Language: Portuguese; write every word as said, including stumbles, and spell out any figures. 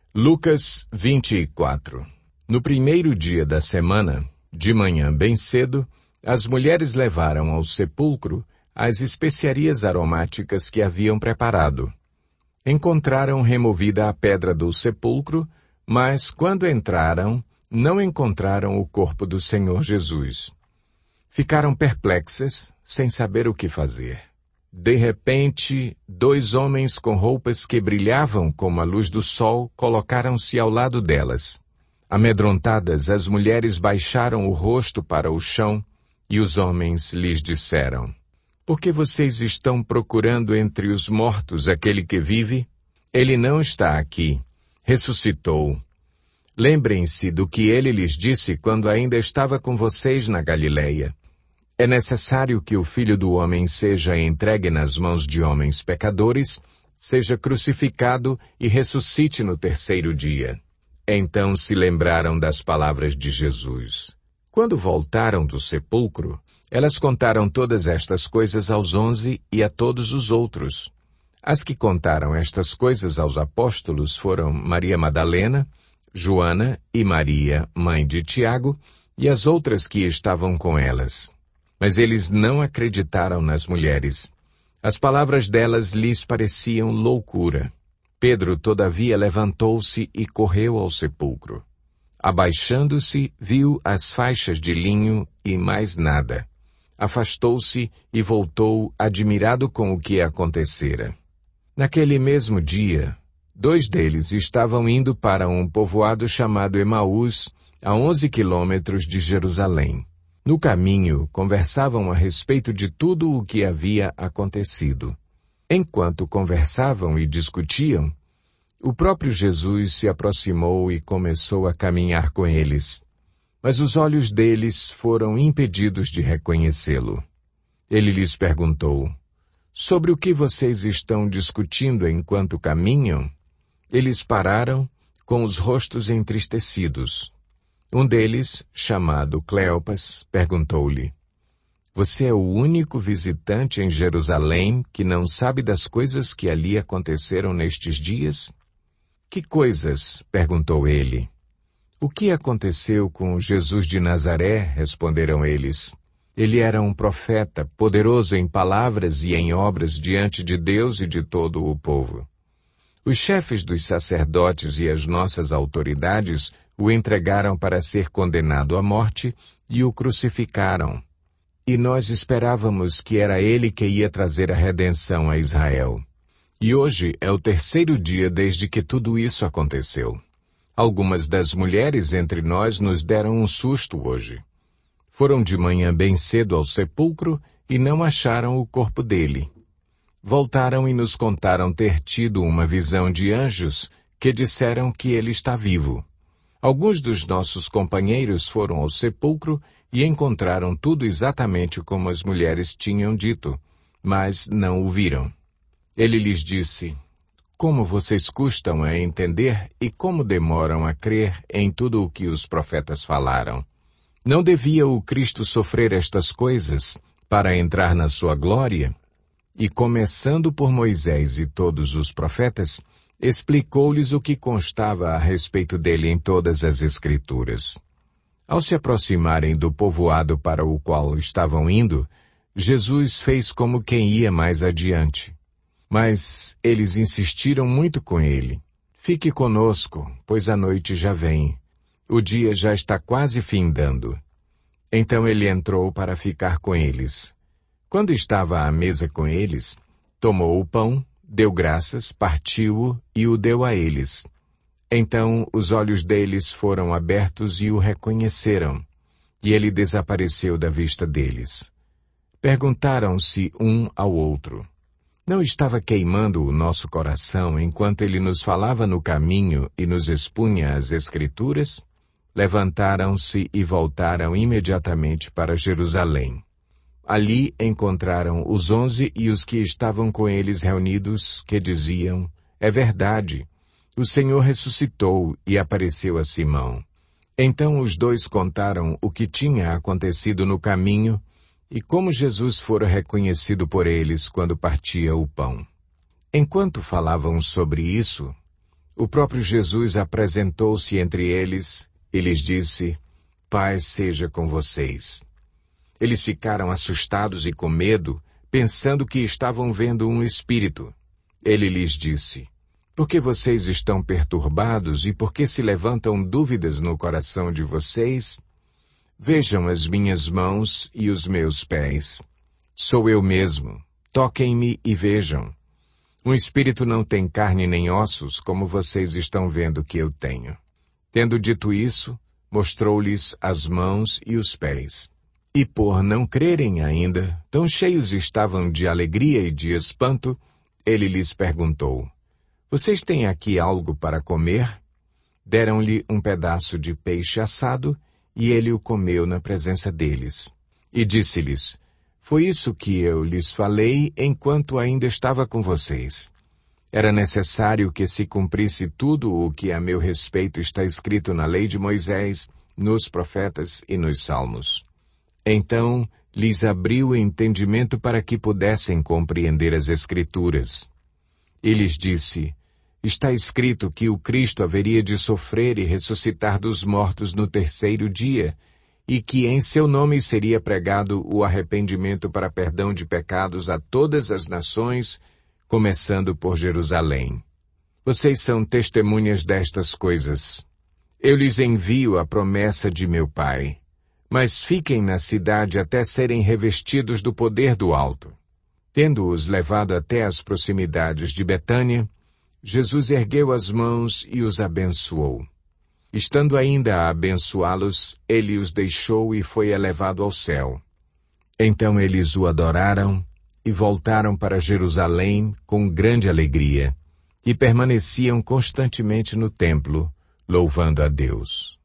Lucas vinte e quatro. No primeiro dia da semana, de manhã bem cedo, as mulheres levaram ao sepulcro as especiarias aromáticas que haviam preparado. Encontraram removida a pedra do sepulcro, mas quando entraram, não encontraram o corpo do Senhor Jesus. Ficaram perplexas, sem saber o que fazer. De repente, dois homens com roupas que brilhavam como a luz do sol colocaram-se ao lado delas. Amedrontadas, as mulheres baixaram o rosto para o chão e os homens lhes disseram: "Por que vocês estão procurando entre os mortos aquele que vive? Ele não está aqui. Ressuscitou. Lembrem-se do que ele lhes disse quando ainda estava com vocês na Galileia. É necessário que o Filho do Homem seja entregue nas mãos de homens pecadores, seja crucificado e ressuscite no terceiro dia." Então se lembraram das palavras de Jesus. Quando voltaram do sepulcro, elas contaram todas estas coisas aos onze e a todos os outros. As que contaram estas coisas aos apóstolos foram Maria Madalena, Joana e Maria, mãe de Tiago, e as outras que estavam com elas. Mas eles não acreditaram nas mulheres. As palavras delas lhes pareciam loucura. Pedro, todavia, levantou-se e correu ao sepulcro. Abaixando-se, viu as faixas de linho e mais nada. Afastou-se e voltou, admirado com o que acontecera. Naquele mesmo dia, dois deles estavam indo para um povoado chamado Emaús, a onze quilômetros de Jerusalém. No caminho, conversavam a respeito de tudo o que havia acontecido. Enquanto conversavam e discutiam, o próprio Jesus se aproximou e começou a caminhar com eles. Mas os olhos deles foram impedidos de reconhecê-lo. Ele lhes perguntou: "Sobre o que vocês estão discutindo enquanto caminham?" Eles pararam, com os rostos entristecidos. Um deles, chamado Cleopas, perguntou-lhe: "Você é o único visitante em Jerusalém que não sabe das coisas que ali aconteceram nestes dias?" "Que coisas?" perguntou ele. "O que aconteceu com Jesus de Nazaré?" responderam eles. "Ele era um profeta, poderoso em palavras e em obras diante de Deus e de todo o povo. Os chefes dos sacerdotes e as nossas autoridades o entregaram para ser condenado à morte e o crucificaram. E nós esperávamos que era ele que ia trazer a redenção a Israel. E hoje é o terceiro dia desde que tudo isso aconteceu. Algumas das mulheres entre nós nos deram um susto hoje. Foram de manhã bem cedo ao sepulcro e não acharam o corpo dele. Voltaram e nos contaram ter tido uma visão de anjos que disseram que ele está vivo. Alguns dos nossos companheiros foram ao sepulcro e encontraram tudo exatamente como as mulheres tinham dito, mas não o viram." Ele lhes disse: "Como vocês custam a entender e como demoram a crer em tudo o que os profetas falaram? Não devia o Cristo sofrer estas coisas para entrar na sua glória?" E começando por Moisés e todos os profetas, explicou-lhes o que constava a respeito dele em todas as Escrituras. Ao se aproximarem do povoado para o qual estavam indo, Jesus fez como quem ia mais adiante. Mas eles insistiram muito com ele: "Fique conosco, pois a noite já vem. O dia já está quase findando." Então ele entrou para ficar com eles. Quando estava à mesa com eles, tomou o pão, deu graças, partiu-o e o deu a eles. Então os olhos deles foram abertos e o reconheceram, e ele desapareceu da vista deles. Perguntaram-se um ao outro: "Não estava queimando o nosso coração enquanto ele nos falava no caminho e nos expunha as Escrituras?" Levantaram-se e voltaram imediatamente para Jerusalém. Ali encontraram os onze e os que estavam com eles reunidos, que diziam: "É verdade, o Senhor ressuscitou e apareceu a Simão." Então os dois contaram o que tinha acontecido no caminho e como Jesus fora reconhecido por eles quando partia o pão. Enquanto falavam sobre isso, O próprio Jesus apresentou-se entre eles e lhes disse: Paz seja com vocês. Eles ficaram assustados e com medo, pensando que estavam vendo um espírito. Ele lhes disse: Por que vocês estão perturbados e por que se levantam dúvidas no coração de vocês? Vejam as minhas mãos e os meus pés. Sou eu mesmo. Toquem-me e vejam. Um espírito não tem carne nem ossos, como vocês estão vendo que eu tenho. Tendo dito isso, mostrou-lhes as mãos e os pés. E por não crerem ainda, tão cheios estavam de alegria e de espanto, ele lhes perguntou: Vocês têm aqui algo para comer? Deram-lhe um pedaço de peixe assado, e ele o comeu na presença deles. E disse-lhes: Foi isso que eu lhes falei enquanto ainda estava com vocês. Era necessário que se cumprisse tudo o que a meu respeito está escrito na lei de Moisés, nos profetas e nos salmos. Então lhes abriu o entendimento para que pudessem compreender as Escrituras. E lhes disse: Está escrito que o Cristo haveria de sofrer e ressuscitar dos mortos no terceiro dia, e que em seu nome seria pregado o arrependimento para perdão de pecados a todas as nações, começando por Jerusalém. Vocês são testemunhas destas coisas. Eu lhes envio a promessa de meu Pai. Mas fiquem na cidade até serem revestidos do poder do alto. Tendo-os levado até as proximidades de Betânia, Jesus ergueu as mãos e os abençoou. Estando ainda a abençoá-los, ele os deixou e foi elevado ao céu. Então eles o adoraram e voltaram para Jerusalém com grande alegria, e permaneciam constantemente no templo, louvando a Deus.